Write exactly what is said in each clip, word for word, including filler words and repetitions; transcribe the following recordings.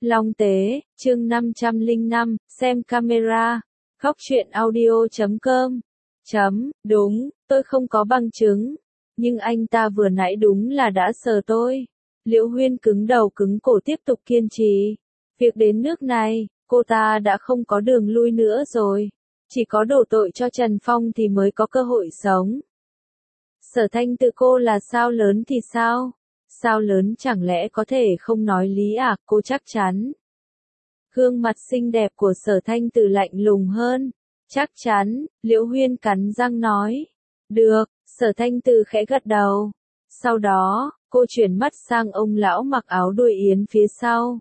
Long Tế, chương năm trăm lẻ năm, xem camera. Góc truyện audio chấm com. Chấm, đúng, tôi không có bằng chứng. Nhưng anh ta vừa nãy đúng là đã sờ tôi. Liễu Huyên cứng đầu cứng cổ tiếp tục kiên trì. Việc đến nước này, cô ta đã không có đường lui nữa rồi. Chỉ có đổ tội cho Trần Phong thì mới có cơ hội sống. Sở Thanh Từ cô là sao lớn thì sao? Sao lớn chẳng lẽ có thể không nói lý à, cô chắc chắn. Gương mặt xinh đẹp của Sở Thanh Từ lạnh lùng hơn. Chắc chắn, Liễu Huyên cắn răng nói. Được, Sở Thanh Từ khẽ gật đầu. Sau đó, cô chuyển mắt sang ông lão mặc áo đuôi yến phía sau.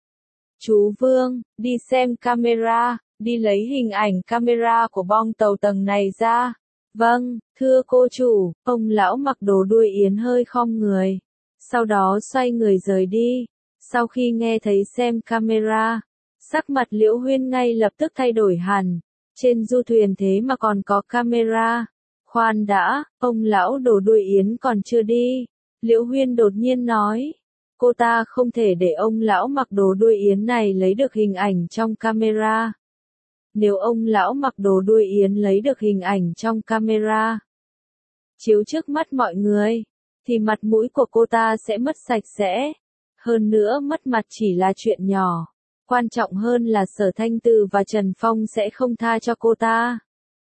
Chú Vương, đi xem camera, đi lấy hình ảnh camera của bong tàu tầng này ra. Vâng, thưa cô chủ, ông lão mặc đồ đuôi yến hơi khom người. Sau đó xoay người rời đi. Sau khi nghe thấy xem camera, sắc mặt Liễu Huyên ngay lập tức thay đổi hẳn. Trên du thuyền thế mà còn có camera. Khoan đã, ông lão đồ đuôi yến còn chưa đi. Liễu Huyên đột nhiên nói. Cô ta không thể để ông lão mặc đồ đuôi yến này lấy được hình ảnh trong camera. Nếu ông lão mặc đồ đuôi yến lấy được hình ảnh trong camera, chiếu trước mắt mọi người, thì mặt mũi của cô ta sẽ mất sạch sẽ. Hơn nữa mất mặt chỉ là chuyện nhỏ. Quan trọng hơn là Sở Thanh Từ và Trần Phong sẽ không tha cho cô ta.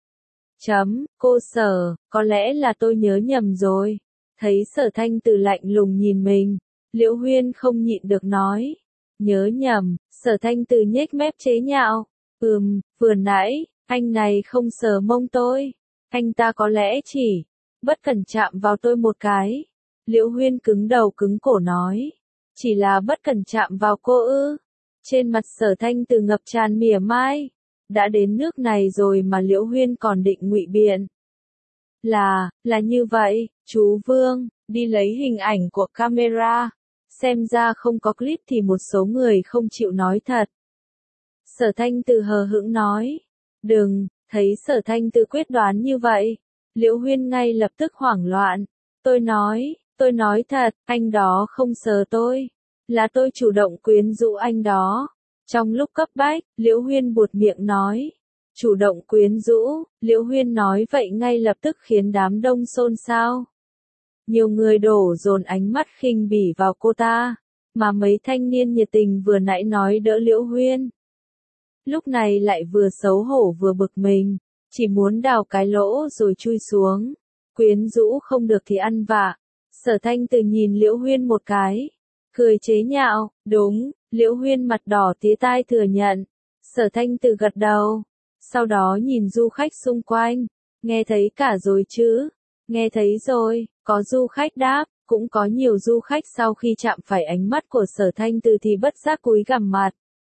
Chấm, cô Sở, có lẽ là tôi nhớ nhầm rồi. Thấy Sở Thanh Từ lạnh lùng nhìn mình, Liễu Huyên không nhịn được nói. Nhớ nhầm, Sở Thanh Từ nhếch mép chế nhạo. Ừm, vừa nãy, anh này không sờ mông tôi. Anh ta có lẽ chỉ bất cẩn chạm vào tôi một cái. Liễu Huyên cứng đầu cứng cổ nói. Chỉ là bất cẩn chạm vào cô ư. Trên mặt Sở Thanh Từ ngập tràn mỉa mai. Đã đến nước này rồi mà Liễu Huyên còn định ngụy biện. Là, là như vậy, chú Vương, đi lấy hình ảnh của camera. Xem ra không có clip thì một số người không chịu nói thật. Sở Thanh Từ hờ hững nói. Đừng, thấy Sở Thanh Từ quyết đoán như vậy. Liễu Huyên ngay lập tức hoảng loạn. Tôi nói, tôi nói thật, anh đó không sờ tôi. Là tôi chủ động quyến rũ anh đó. Trong lúc cấp bách, Liễu Huyên buột miệng nói. Chủ động quyến rũ, Liễu Huyên nói vậy ngay lập tức khiến đám đông xôn xao. Nhiều người đổ dồn ánh mắt khinh bỉ vào cô ta. Mà mấy thanh niên nhiệt tình vừa nãy nói đỡ Liễu Huyên. Lúc này lại vừa xấu hổ vừa bực mình. Chỉ muốn đào cái lỗ rồi chui xuống. Quyến rũ không được thì ăn vạ. Sở Thanh Từ nhìn Liễu Huyên một cái. Cười chế nhạo, đúng, Liễu Huyên mặt đỏ tía tai thừa nhận. Sở Thanh Từ gật đầu. Sau đó nhìn du khách xung quanh. Nghe thấy cả rồi chứ? Nghe thấy rồi, có du khách đáp. Cũng có nhiều du khách sau khi chạm phải ánh mắt của Sở Thanh Từ thì bất giác cúi gằm mặt.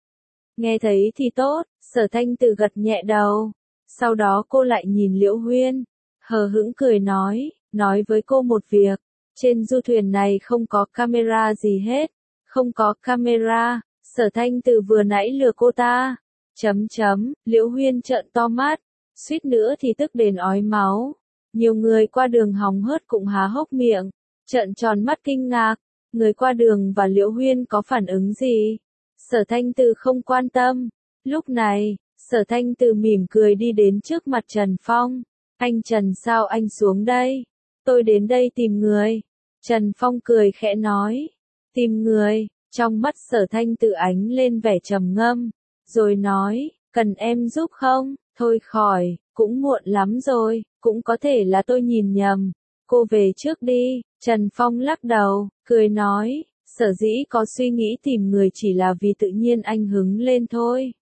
Nghe thấy thì tốt, Sở Thanh Từ gật nhẹ đầu. Sau đó cô lại nhìn Liễu Huyên. Hờ hững cười nói, nói với cô một việc. Trên du thuyền này không có camera gì hết. Không có camera, Sở Thanh Từ vừa nãy lừa cô ta. Chấm chấm, Liễu Huyên trợn to mắt. Suýt nữa thì tức đến ói máu. Nhiều người qua đường hóng hớt cũng há hốc miệng. Trợn tròn mắt kinh ngạc. Người qua đường và Liễu Huyên có phản ứng gì? Sở Thanh Từ không quan tâm. Lúc này, Sở Thanh Từ mỉm cười đi đến trước mặt Trần Phong. Anh Trần sao anh xuống đây? Tôi đến đây tìm người. Trần Phong cười khẽ nói. Tìm người, trong mắt Sở Thanh Từ ánh lên vẻ trầm ngâm. Rồi nói, cần em giúp không? Thôi khỏi, cũng muộn lắm rồi, cũng có thể là tôi nhìn nhầm. Cô về trước đi. Trần Phong lắc đầu, cười nói. Sở dĩ có suy nghĩ tìm người chỉ là vì tự nhiên anh hứng lên thôi.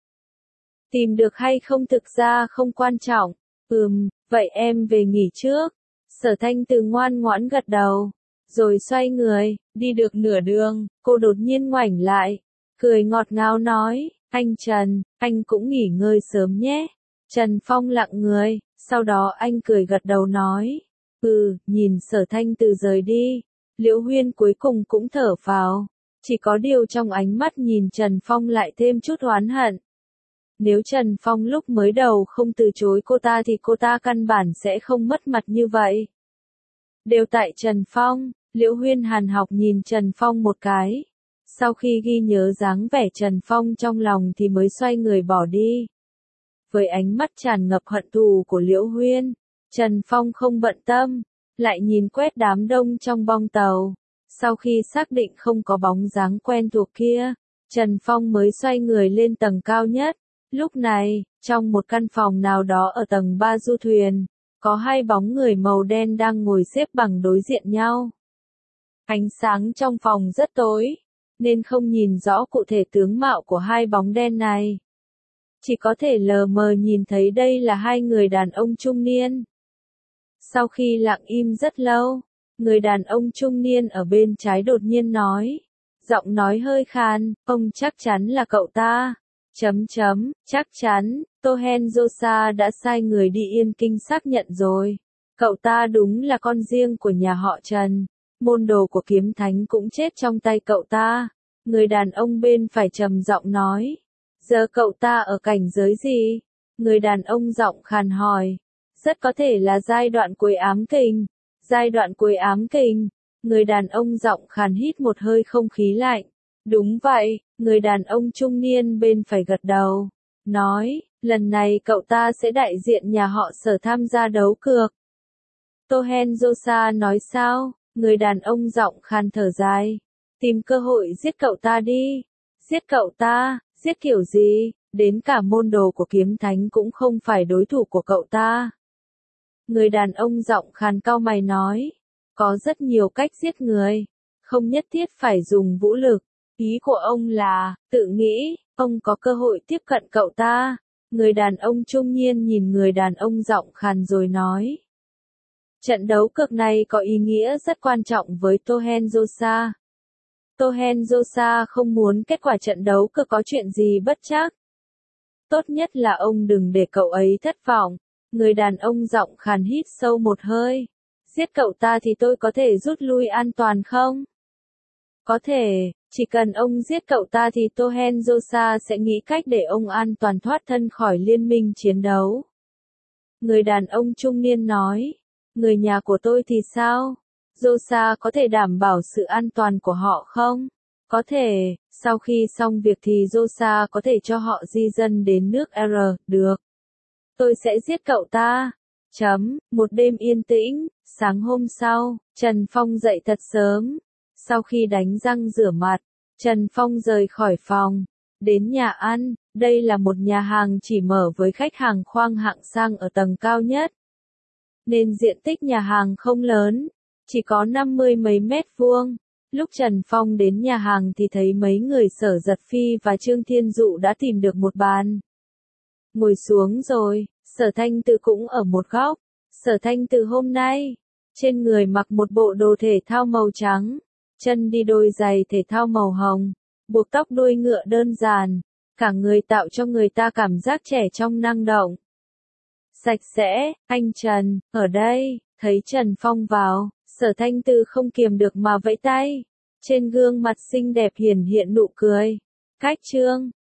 Tìm được hay không thực ra không quan trọng. Ừm, vậy em về nghỉ trước. Sở Thanh Từ ngoan ngoãn gật đầu. Rồi xoay người, đi được nửa đường, cô đột nhiên ngoảnh lại. Cười ngọt ngào nói, anh Trần, anh cũng nghỉ ngơi sớm nhé. Trần Phong lặng người, sau đó anh cười gật đầu nói. Ừ, nhìn Sở Thanh Từ rời đi. Liễu Huyên cuối cùng cũng thở phào. Chỉ có điều trong ánh mắt nhìn Trần Phong lại thêm chút oán hận. Nếu Trần Phong lúc mới đầu không từ chối cô ta thì cô ta căn bản sẽ không mất mặt như vậy. Đều tại Trần Phong, Liễu Huyên hàn học nhìn Trần Phong một cái. Sau khi ghi nhớ dáng vẻ Trần Phong trong lòng thì mới xoay người bỏ đi. Với ánh mắt tràn ngập hận thù của Liễu Huyên, Trần Phong không bận tâm, lại nhìn quét đám đông trong bong tàu. Sau khi xác định không có bóng dáng quen thuộc kia, Trần Phong mới xoay người lên tầng cao nhất. Lúc này, trong một căn phòng nào đó ở tầng ba du thuyền, có hai bóng người màu đen đang ngồi xếp bằng đối diện nhau. Ánh sáng trong phòng rất tối, nên không nhìn rõ cụ thể tướng mạo của hai bóng đen này. Chỉ có thể lờ mờ nhìn thấy đây là hai người đàn ông trung niên. Sau khi lặng im rất lâu, người đàn ông trung niên ở bên trái đột nhiên nói, giọng nói hơi khan, ông chắc chắn là cậu ta. Chấm chấm, chắc chắn, Tohenjosa đã sai người đi Yên Kinh xác nhận rồi. Cậu ta đúng là con riêng của nhà họ Trần. Môn đồ của kiếm thánh cũng chết trong tay cậu ta. Người đàn ông bên phải trầm giọng nói. Giờ cậu ta ở cảnh giới gì? Người đàn ông giọng khàn hỏi. Rất có thể là giai đoạn cuối ám kình. Giai đoạn cuối ám kình. Người đàn ông giọng khàn hít một hơi không khí lạnh. Đúng vậy, người đàn ông trung niên bên phải gật đầu. Nói, lần này cậu ta sẽ đại diện nhà họ Sở tham gia đấu cược. Tohenjosa nói sao? Người đàn ông giọng khàn thở dài. Tìm cơ hội giết cậu ta đi. Giết cậu ta, giết kiểu gì? Đến cả môn đồ của kiếm thánh cũng không phải đối thủ của cậu ta. Người đàn ông giọng khàn cau mày nói. Có rất nhiều cách giết người. Không nhất thiết phải dùng vũ lực. Ý của ông là, tự nghĩ, ông có cơ hội tiếp cận cậu ta. Người đàn ông trung niên nhìn người đàn ông giọng khàn rồi nói. Trận đấu cược này có ý nghĩa rất quan trọng với Tohenjosa. Tohenjosa không muốn kết quả trận đấu cược có chuyện gì bất trắc. Tốt nhất là ông đừng để cậu ấy thất vọng. Người đàn ông giọng khàn hít sâu một hơi. Giết cậu ta thì tôi có thể rút lui an toàn không? Có thể, chỉ cần ông giết cậu ta thì Tohenjosa sẽ nghĩ cách để ông an toàn thoát thân khỏi liên minh chiến đấu. Người đàn ông trung niên nói, người nhà của tôi thì sao? Josa có thể đảm bảo sự an toàn của họ không? Có thể, sau khi xong việc thì Josa có thể cho họ di dân đến nước R, được. Tôi sẽ giết cậu ta. Chấm, một đêm yên tĩnh, sáng hôm sau, Trần Phong dậy thật sớm. Sau khi đánh răng rửa mặt, Trần Phong rời khỏi phòng, đến nhà ăn, đây là một nhà hàng chỉ mở với khách hàng khoang hạng sang ở tầng cao nhất. Nên diện tích nhà hàng không lớn, chỉ có năm mươi mấy mét vuông. Lúc Trần Phong đến nhà hàng thì thấy mấy người Sở Giật Phi và Trương Thiên Dụ đã tìm được một bàn. Ngồi xuống rồi, Sở Thanh Từ cũng ở một góc. Sở Thanh Từ hôm nay, trên người mặc một bộ đồ thể thao màu trắng. Chân đi đôi giày thể thao màu hồng, buộc tóc đuôi ngựa đơn giản, cả người tạo cho người ta cảm giác trẻ trong năng động. Sạch sẽ, anh Trần, ở đây, thấy Trần Phong vào, Sở Thanh Từ không kiềm được mà vẫy tay. Trên gương mặt xinh đẹp hiển hiện nụ cười. Cách Trương,